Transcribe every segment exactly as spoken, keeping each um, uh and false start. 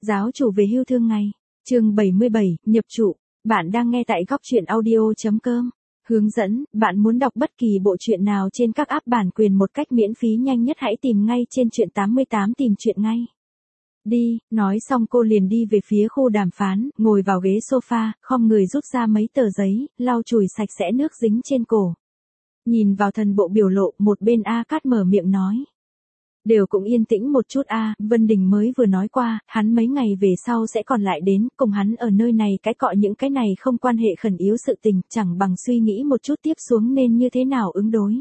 Giáo chủ về hưu thương ngày. Chương bảy mươi bảy, nhập trụ. Bạn đang nghe tại góc truyện audio chấm com. Hướng dẫn, bạn muốn đọc bất kỳ bộ truyện nào trên các app bản quyền một cách miễn phí nhanh nhất hãy tìm ngay trên truyện tám mươi tám tìm truyện ngay. Đi, nói xong cô liền đi về phía khu đàm phán, ngồi vào ghế sofa, khom người rút ra mấy tờ giấy, lau chùi sạch sẽ nước dính trên cổ. Nhìn vào thần bộ biểu lộ, một bên A Cát mở miệng nói. Đều cũng yên tĩnh một chút a, Vân Đình mới vừa nói qua, hắn mấy ngày về sau sẽ còn lại đến, cùng hắn ở nơi này cái cọ những cái này không quan hệ khẩn yếu sự tình, chẳng bằng suy nghĩ một chút tiếp xuống nên như thế nào ứng đối.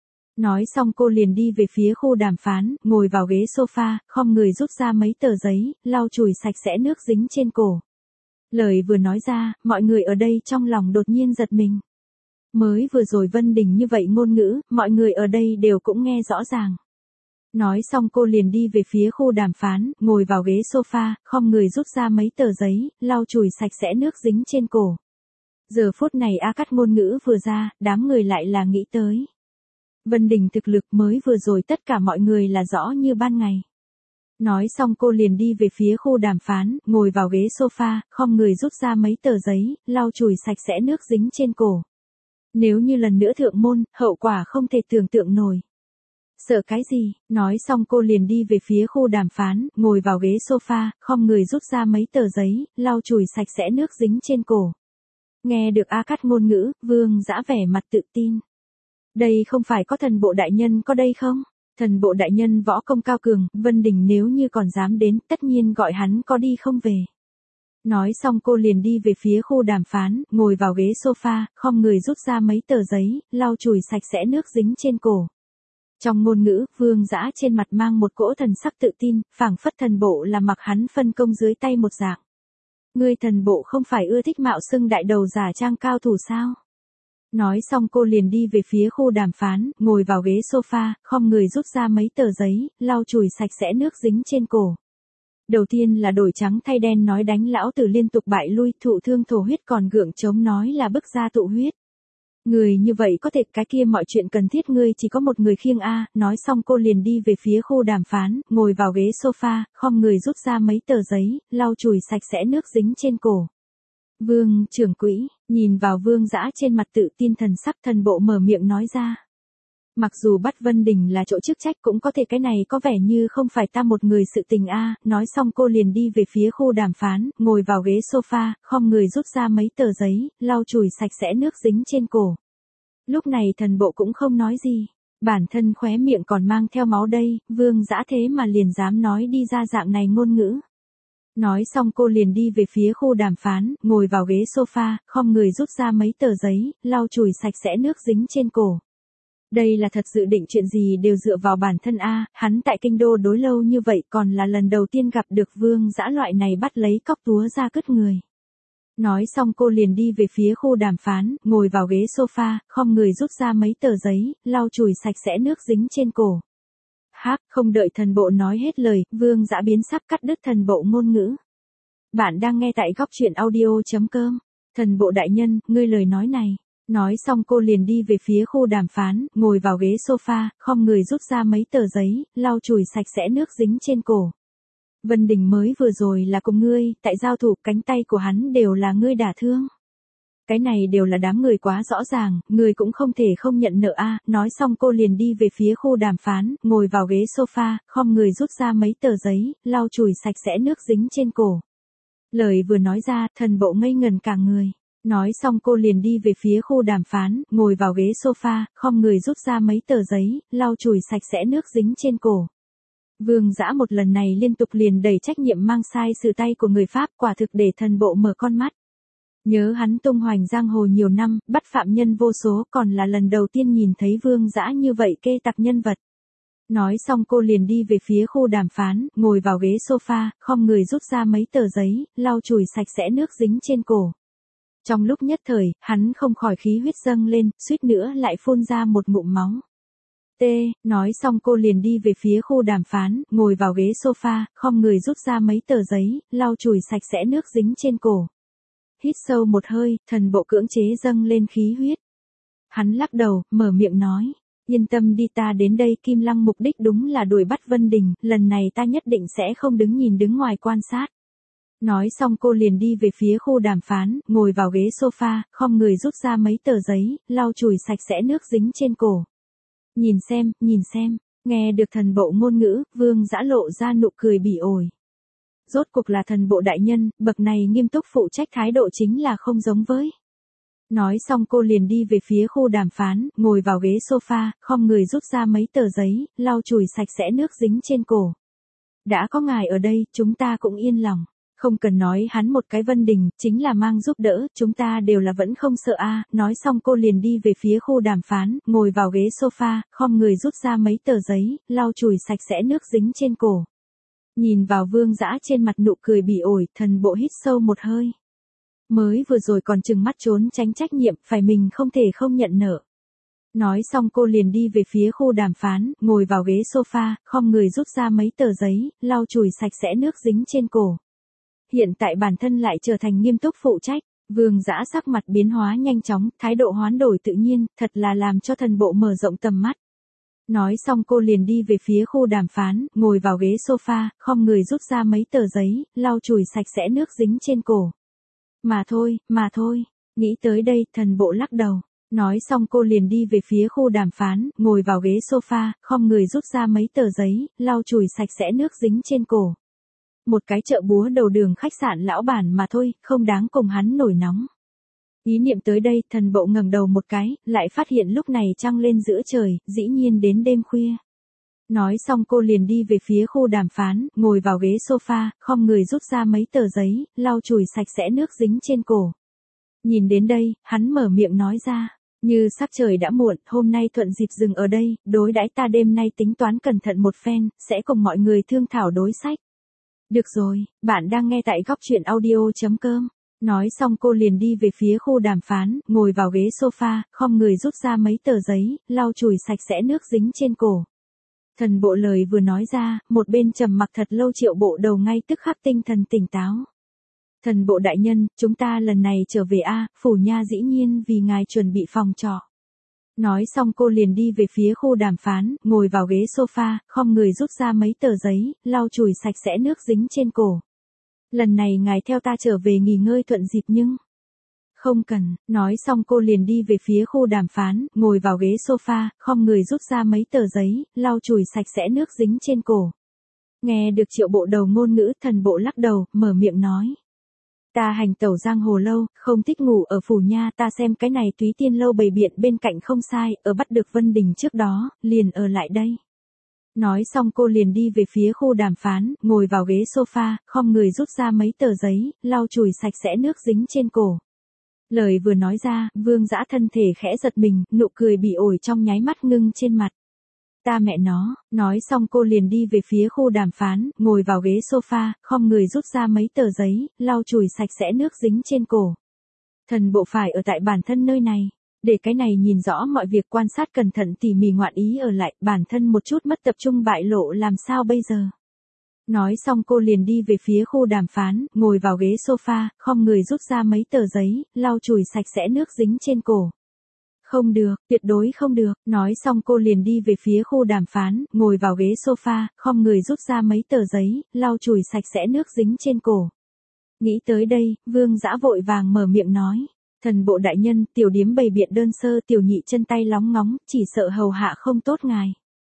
Nói xong cô liền đi về phía khu đàm phán, ngồi vào ghế sofa, khom người rút ra mấy tờ giấy, lau chùi sạch sẽ nước dính trên cổ. Lời vừa nói ra, mọi người ở đây trong lòng đột nhiên giật mình. Mới vừa rồi Vân Đình như vậy ngôn ngữ, mọi người ở đây đều cũng nghe rõ ràng. Nói xong cô liền đi về phía khu đàm phán, ngồi vào ghế sofa, khom người rút ra mấy tờ giấy, lau chùi sạch sẽ nước dính trên cổ. Giờ phút này A Cát ngôn ngữ vừa ra, đám người lại là nghĩ tới. Vân Đình thực lực mới vừa rồi tất cả mọi người là rõ như ban ngày. Nói xong cô liền đi về phía khu đàm phán, ngồi vào ghế sofa, khom người rút ra mấy tờ giấy, lau chùi sạch sẽ nước dính trên cổ. Nếu như lần nữa thượng môn, hậu quả không thể tưởng tượng nổi. Sợ cái gì, nói xong cô liền đi về phía khu đàm phán, ngồi vào ghế sofa, khom người rút ra mấy tờ giấy, lau chùi sạch sẽ nước dính trên cổ. Nghe được A Cát ngôn ngữ, Vương Dã vẻ mặt tự tin. Đây không phải có thần bộ đại nhân có đây không? Thần bộ đại nhân võ công cao cường, Vân Đình nếu như còn dám đến, tất nhiên gọi hắn có đi không về. Nói xong cô liền đi về phía khu đàm phán, ngồi vào ghế sofa, khom người rút ra mấy tờ giấy, lau chùi sạch sẽ nước dính trên cổ. Trong ngôn ngữ, Vương Dã trên mặt mang một cỗ thần sắc tự tin, phảng phất thần bộ là mặc hắn phân công dưới tay một dạng. Ngươi thần bộ không phải ưa thích mạo xưng đại đầu giả trang cao thủ sao? Nói xong cô liền đi về phía khu đàm phán, ngồi vào ghế sofa, khom người rút ra mấy tờ giấy, lau chùi sạch sẽ nước dính trên cổ. Đầu tiên là đổi trắng thay đen nói đánh lão tử liên tục bại lui, thụ thương thổ huyết còn gượng chống nói là bức ra tụ huyết. Người như vậy có thể cái kia mọi chuyện cần thiết ngươi chỉ có một người khiêng a, nói xong cô liền đi về phía khu đàm phán, ngồi vào ghế sofa, khom người rút ra mấy tờ giấy, lau chùi sạch sẽ nước dính trên cổ. Vương trưởng quỹ, nhìn vào Vương Dã trên mặt tự tin thần sắc, thần bộ mở miệng nói ra. Mặc dù bắt Vân Đình là chỗ chức trách cũng có thể cái này có vẻ như không phải ta một người sự tình a, nói xong cô liền đi về phía khu đàm phán, ngồi vào ghế sofa, khom người rút ra mấy tờ giấy, lau chùi sạch sẽ nước dính trên cổ. Lúc này thần bộ cũng không nói gì, bản thân khóe miệng còn mang theo máu đây, Vương Dã thế mà liền dám nói đi ra dạng này ngôn ngữ. Nói xong cô liền đi về phía khu đàm phán, ngồi vào ghế sofa, khom người rút ra mấy tờ giấy, lau chùi sạch sẽ nước dính trên cổ. Đây là thật dự định chuyện gì đều dựa vào bản thân a, hắn tại kinh đô đối lâu như vậy còn là lần đầu tiên gặp được Vương Dã loại này bắt lấy cóc túa ra cứt người. Nói xong cô liền đi về phía khu đàm phán, ngồi vào ghế sofa, khom người rút ra mấy tờ giấy, lau chùi sạch sẽ nước dính trên cổ. Hắc, không đợi thần bộ nói hết lời, Vương Dã biến sắc cắt đứt thần bộ ngôn ngữ. Bạn đang nghe tại góc truyện audio chấm com. Thần bộ đại nhân, ngươi lời nói này. Nói xong cô liền đi về phía khu đàm phán, ngồi vào ghế sofa, khom người rút ra mấy tờ giấy, lau chùi sạch sẽ nước dính trên cổ. Vân Đình mới vừa rồi là cùng ngươi, tại giao thủ, cánh tay của hắn đều là ngươi đả thương. Cái này đều là đám người quá rõ ràng, người cũng không thể không nhận nợ a. Nói xong cô liền đi về phía khu đàm phán, ngồi vào ghế sofa, khom người rút ra mấy tờ giấy, lau chùi sạch sẽ nước dính trên cổ. Lời vừa nói ra, thần bộ ngây ngần cả người. Nói xong cô liền đi về phía khu đàm phán, ngồi vào ghế sofa, khom người rút ra mấy tờ giấy, lau chùi sạch sẽ nước dính trên cổ. Vương Dã một lần này liên tục liền đẩy trách nhiệm mang sai sự tay của người Pháp, quả thực để thần bộ mở con mắt. Nhớ hắn tung hoành giang hồ nhiều năm, bắt phạm nhân vô số, còn là lần đầu tiên nhìn thấy Vương Dã như vậy kê tặc nhân vật. Nói xong cô liền đi về phía khu đàm phán, ngồi vào ghế sofa, khom người rút ra mấy tờ giấy, lau chùi sạch sẽ nước dính trên cổ. Trong lúc nhất thời, hắn không khỏi khí huyết dâng lên, suýt nữa lại phun ra một ngụm máu. T, nói xong cô liền đi về phía khu đàm phán, ngồi vào ghế sofa, khom người rút ra mấy tờ giấy, lau chùi sạch sẽ nước dính trên cổ. Hít sâu một hơi, thần bộ cưỡng chế dâng lên khí huyết. Hắn lắc đầu, mở miệng nói, yên tâm đi, ta đến đây Kim Lăng mục đích đúng là đuổi bắt Vân Đình, lần này ta nhất định sẽ không đứng nhìn đứng ngoài quan sát. Nói xong cô liền đi về phía khu đàm phán, ngồi vào ghế sofa, khom người rút ra mấy tờ giấy, lau chùi sạch sẽ nước dính trên cổ. Nhìn xem, nhìn xem, nghe được thần bộ ngôn ngữ, Vương Dã lộ ra nụ cười bỉ ổi. Rốt cuộc là thần bộ đại nhân, bậc này nghiêm túc phụ trách thái độ chính là không giống với. Nói xong cô liền đi về phía khu đàm phán, ngồi vào ghế sofa, khom người rút ra mấy tờ giấy, lau chùi sạch sẽ nước dính trên cổ. Đã có ngài ở đây, chúng ta cũng yên lòng. Không cần nói hắn một cái Vân Đình, chính là mang giúp đỡ, chúng ta đều là vẫn không sợ a. Nói xong cô liền đi về phía khu đàm phán, ngồi vào ghế sofa, khom người rút ra mấy tờ giấy, lau chùi sạch sẽ nước dính trên cổ. Nhìn vào Vương Dã trên mặt nụ cười bỉ ổi, thần bộ hít sâu một hơi. Mới vừa rồi còn chừng mắt trốn tránh trách nhiệm, phải mình không thể không nhận nợ. Nói xong cô liền đi về phía khu đàm phán, ngồi vào ghế sofa, khom người rút ra mấy tờ giấy, lau chùi sạch sẽ nước dính trên cổ. Hiện tại bản thân lại trở thành nghiêm túc phụ trách, Vương Dã sắc mặt biến hóa nhanh chóng, thái độ hoán đổi tự nhiên, thật là làm cho thần bộ mở rộng tầm mắt. Nói xong cô liền đi về phía khu đàm phán, ngồi vào ghế sofa, khom người rút ra mấy tờ giấy, lau chùi sạch sẽ nước dính trên cổ. Mà thôi, mà thôi, nghĩ tới đây, thần bộ lắc đầu. Nói xong cô liền đi về phía khu đàm phán, ngồi vào ghế sofa, khom người rút ra mấy tờ giấy, lau chùi sạch sẽ nước dính trên cổ. Một cái chợ búa đầu đường khách sạn lão bản mà thôi, không đáng cùng hắn nổi nóng. Ý niệm tới đây, thần bộ ngẩng đầu một cái, lại phát hiện lúc này trăng lên giữa trời, dĩ nhiên đến đêm khuya. Nói xong cô liền đi về phía khu đàm phán, ngồi vào ghế sofa, khom người rút ra mấy tờ giấy, lau chùi sạch sẽ nước dính trên cổ. Nhìn đến đây, hắn mở miệng nói ra, như sắc trời đã muộn, hôm nay thuận dịp dừng ở đây, đối đãi ta đêm nay tính toán cẩn thận một phen, sẽ cùng mọi người thương thảo đối sách. Được rồi, bạn đang nghe tại góc truyện audio chấm com. Nói xong cô liền đi về phía khu đàm phán, ngồi vào ghế sofa, khom người rút ra mấy tờ giấy, lau chùi sạch sẽ nước dính trên cổ. Thần bộ lời vừa nói ra, một bên trầm mặc thật lâu Triệu Bộ Đầu ngay tức khắc tinh thần tỉnh táo. Thần bộ đại nhân, chúng ta lần này trở về a, phủ nha dĩ nhiên vì ngài chuẩn bị phòng trọ. Nói xong cô liền đi về phía khu đàm phán, ngồi vào ghế sofa, khom người rút ra mấy tờ giấy, lau chùi sạch sẽ nước dính trên cổ. Lần này ngài theo ta trở về nghỉ ngơi thuận dịp nhưng... Không cần, nói xong cô liền đi về phía khu đàm phán, ngồi vào ghế sofa, khom người rút ra mấy tờ giấy, lau chùi sạch sẽ nước dính trên cổ. Nghe được Triệu Bộ Đầu ngôn ngữ, thần bộ lắc đầu, mở miệng nói. Ta hành tẩu giang hồ lâu, không thích ngủ ở phủ nha, ta xem cái này Túy Tiên lâu bày biện bên cạnh không sai, ở bắt được Vân Đình trước đó, liền ở lại đây. Nói xong cô liền đi về phía khu đàm phán, ngồi vào ghế sofa, khom người rút ra mấy tờ giấy, lau chùi sạch sẽ nước dính trên cổ. Lời vừa nói ra, Vương Dã thân thể khẽ giật mình, nụ cười bỉ ổi trong nháy mắt ngưng trên mặt. Ta mẹ nó, nói xong cô liền đi về phía khu đàm phán, ngồi vào ghế sofa, khom người rút ra mấy tờ giấy, lau chùi sạch sẽ nước dính trên cổ. Thần bộ phải ở tại bản thân nơi này, để cái này nhìn rõ mọi việc quan sát cẩn thận tỉ mỉ ngoạn ý ở lại, bản thân một chút mất tập trung bại lộ làm sao bây giờ. Nói xong cô liền đi về phía khu đàm phán, ngồi vào ghế sofa, khom người rút ra mấy tờ giấy, lau chùi sạch sẽ nước dính trên cổ. Không được, tuyệt đối không được, nói xong cô liền đi về phía khu đàm phán, ngồi vào ghế sofa, khom người rút ra mấy tờ giấy, lau chùi sạch sẽ nước dính trên cổ. Nghĩ tới đây, Vương Dã vội vàng mở miệng nói, thần bộ đại nhân, tiểu điếm bày biện đơn sơ, tiểu nhị chân tay lóng ngóng, chỉ sợ hầu hạ không tốt ngài.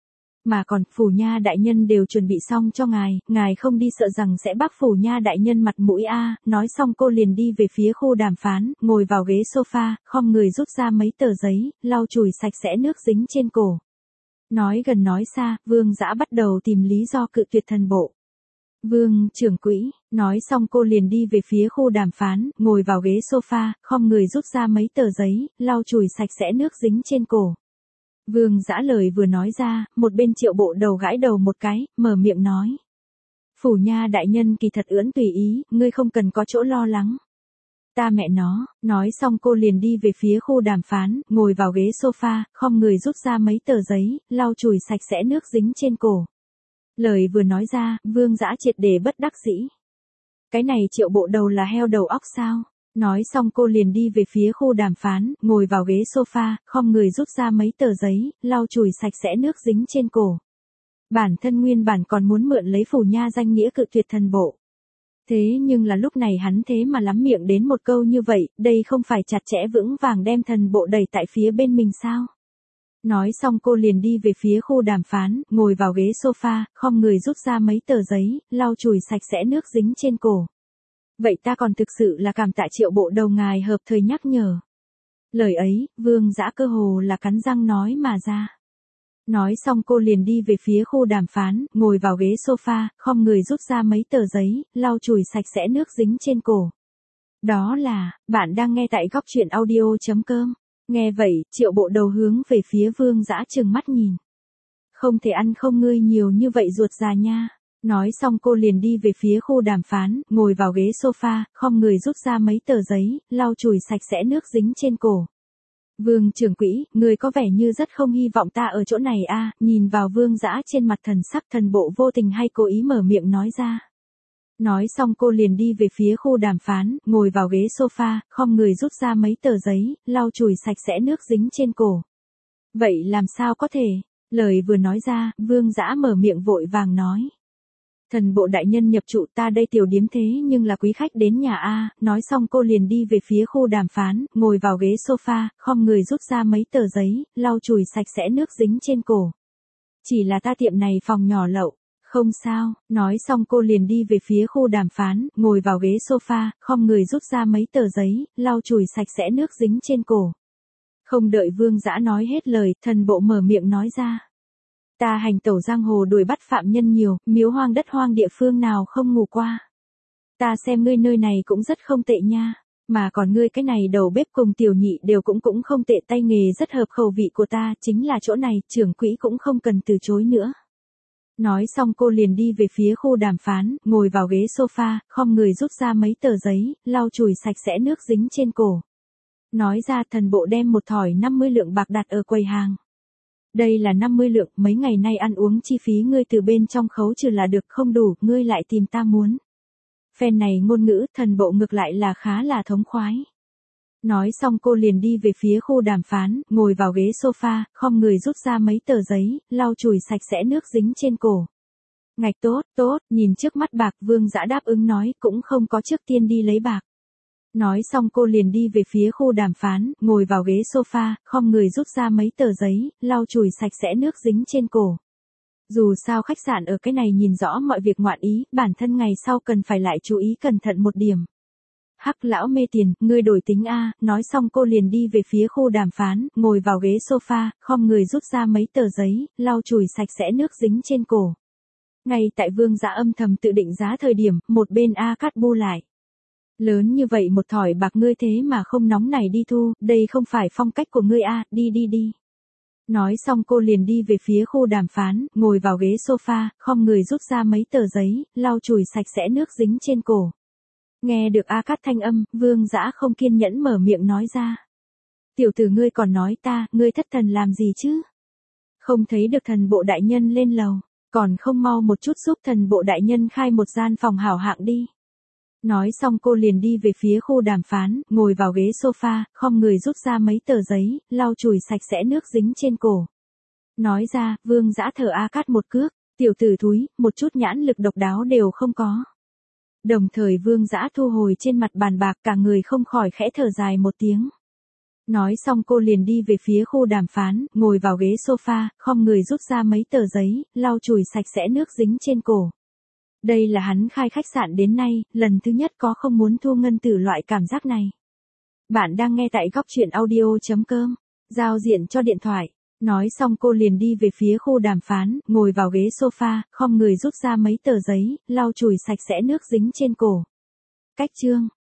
Mà còn, phủ nha đại nhân đều chuẩn bị xong cho ngài, ngài không đi sợ rằng sẽ bắt phủ nha đại nhân mặt mũi a. Nói xong cô liền đi về phía khu đàm phán, ngồi vào ghế sofa, khom người rút ra mấy tờ giấy, lau chùi sạch sẽ nước dính trên cổ. Nói gần nói xa, Vương Dã bắt đầu tìm lý do cự tuyệt thần bộ. Vương trưởng quỹ, nói xong cô liền đi về phía khu đàm phán, ngồi vào ghế sofa, khom người rút ra mấy tờ giấy, lau chùi sạch sẽ nước dính trên cổ. Vương Dã lời vừa nói ra, một bên Triệu Bộ Đầu gãi đầu một cái, mở miệng nói. Phủ nha đại nhân kỳ thật ưỡn tùy ý, ngươi không cần có chỗ lo lắng. Ta mẹ nó, nói xong cô liền đi về phía khu đàm phán, ngồi vào ghế sofa, khom người rút ra mấy tờ giấy, lau chùi sạch sẽ nước dính trên cổ. Lời vừa nói ra, Vương Dã triệt để bất đắc dĩ. Cái này Triệu Bộ Đầu là heo đầu óc sao? Nói xong cô liền đi về phía khu đàm phán, ngồi vào ghế sofa, khom người rút ra mấy tờ giấy, lau chùi sạch sẽ nước dính trên cổ. Bản thân nguyên bản còn muốn mượn lấy phủ nha danh nghĩa cự tuyệt thần bộ. Thế nhưng là lúc này hắn thế mà lắm miệng đến một câu như vậy, đây không phải chặt chẽ vững vàng đem thần bộ đẩy tại phía bên mình sao? Nói xong cô liền đi về phía khu đàm phán, ngồi vào ghế sofa, khom người rút ra mấy tờ giấy, lau chùi sạch sẽ nước dính trên cổ. Vậy ta còn thực sự là cảm tạ Triệu bộ đầu ngài hợp thời nhắc nhở. Lời ấy, Vương Dã cơ hồ là cắn răng nói mà ra. Nói xong cô liền đi về phía khu đàm phán, ngồi vào ghế sofa, khom người rút ra mấy tờ giấy, lau chùi sạch sẽ nước dính trên cổ. Đó là, bạn đang nghe tại góc truyện audio.com. Nghe vậy, Triệu bộ đầu hướng về phía Vương Dã trừng mắt nhìn. Không thể ăn không ngươi nhiều như vậy ruột già nha. Nói xong cô liền đi về phía khu đàm phán, ngồi vào ghế sofa, khom người rút ra mấy tờ giấy, lau chùi sạch sẽ nước dính trên cổ. Vương trưởng quỹ, người có vẻ như rất không hy vọng ta ở chỗ này a. Nhìn vào Vương Dã trên mặt thần sắc thần bộ vô tình hay cố ý mở miệng nói ra. Nói xong cô liền đi về phía khu đàm phán, ngồi vào ghế sofa, khom người rút ra mấy tờ giấy, lau chùi sạch sẽ nước dính trên cổ. Vậy làm sao có thể? Lời vừa nói ra, Vương Dã mở miệng vội vàng nói. Thần bộ đại nhân nhập trụ, ta đây tiểu điếm thế nhưng là quý khách đến nhà a. Nói xong cô liền đi về phía khu đàm phán, ngồi vào ghế sofa, khom người rút ra mấy tờ giấy, lau chùi sạch sẽ nước dính trên cổ. Chỉ là ta tiệm này phòng nhỏ lậu. Không sao, nói xong cô liền đi về phía khu đàm phán, ngồi vào ghế sofa, khom người rút ra mấy tờ giấy, lau chùi sạch sẽ nước dính trên cổ. Không đợi Vương Dã nói hết lời, thần bộ mở miệng nói ra. Ta hành tẩu giang hồ đuổi bắt phạm nhân nhiều, miếu hoang đất hoang địa phương nào không ngủ qua. Ta xem ngươi nơi này cũng rất không tệ nha, mà còn ngươi cái này đầu bếp cùng tiểu nhị đều cũng cũng không tệ, tay nghề rất hợp khẩu vị của ta, chính là chỗ này, trưởng quỹ cũng không cần từ chối nữa. Nói xong cô liền đi về phía khu đàm phán, ngồi vào ghế sofa, khom người rút ra mấy tờ giấy, lau chùi sạch sẽ nước dính trên cổ. Nói ra thần bộ đem một thỏi năm mươi lượng bạc đặt ở quầy hàng. Đây là năm mươi lượng, mấy ngày nay ăn uống chi phí ngươi từ bên trong khấu trừ là được, không đủ, ngươi lại tìm ta muốn. Phen này ngôn ngữ, thần bộ ngược lại là khá là thống khoái. Nói xong cô liền đi về phía khu đàm phán, ngồi vào ghế sofa, khom người rút ra mấy tờ giấy, lau chùi sạch sẽ nước dính trên cổ. Ngạch tốt, tốt, nhìn trước mắt bạc, Vương Dã đáp ứng nói, cũng không có trước tiên đi lấy bạc. Nói xong cô liền đi về phía khu đàm phán, ngồi vào ghế sofa, khom người rút ra mấy tờ giấy, lau chùi sạch sẽ nước dính trên cổ. Dù sao khách sạn ở cái này nhìn rõ mọi việc ngoạn ý, bản thân ngày sau cần phải lại chú ý cẩn thận một điểm. Hắc lão mê tiền, ngươi đổi tính a. Nói xong cô liền đi về phía khu đàm phán, ngồi vào ghế sofa, khom người rút ra mấy tờ giấy, lau chùi sạch sẽ nước dính trên cổ. Ngay tại Vương Dã âm thầm tự định giá thời điểm, một bên A Cát bu lại. Lớn như vậy một thỏi bạc ngươi thế mà không nóng này đi thu, đây không phải phong cách của ngươi a, đi đi đi. Nói xong cô liền đi về phía khu đàm phán, ngồi vào ghế sofa, khom người rút ra mấy tờ giấy, lau chùi sạch sẽ nước dính trên cổ. Nghe được A Cát thanh âm, Vương Dã không kiên nhẫn mở miệng nói ra. Tiểu tử ngươi còn nói ta, ngươi thất thần làm gì chứ? Không thấy được thần bộ đại nhân lên lầu, còn không mau một chút giúp thần bộ đại nhân khai một gian phòng hảo hạng đi. Nói xong cô liền đi về phía khu đàm phán, ngồi vào ghế sofa, khom người rút ra mấy tờ giấy, lau chùi sạch sẽ nước dính trên cổ. Nói ra, Vương Dã thở A Cát một cước, tiểu tử thúi, một chút nhãn lực độc đáo đều không có. Đồng thời Vương Dã thu hồi trên mặt bàn bạc, cả người không khỏi khẽ thở dài một tiếng. Nói xong cô liền đi về phía khu đàm phán, ngồi vào ghế sofa, khom người rút ra mấy tờ giấy, lau chùi sạch sẽ nước dính trên cổ. Đây là hắn khai khách sạn đến nay, lần thứ nhất có không muốn thu ngân tử loại cảm giác này. Bạn đang nghe tại góc truyện audio.com, giao diện cho điện thoại. Nói xong cô liền đi về phía khu đàm phán, ngồi vào ghế sofa, khom người rút ra mấy tờ giấy, lau chùi sạch sẽ nước dính trên cổ. Cách chương.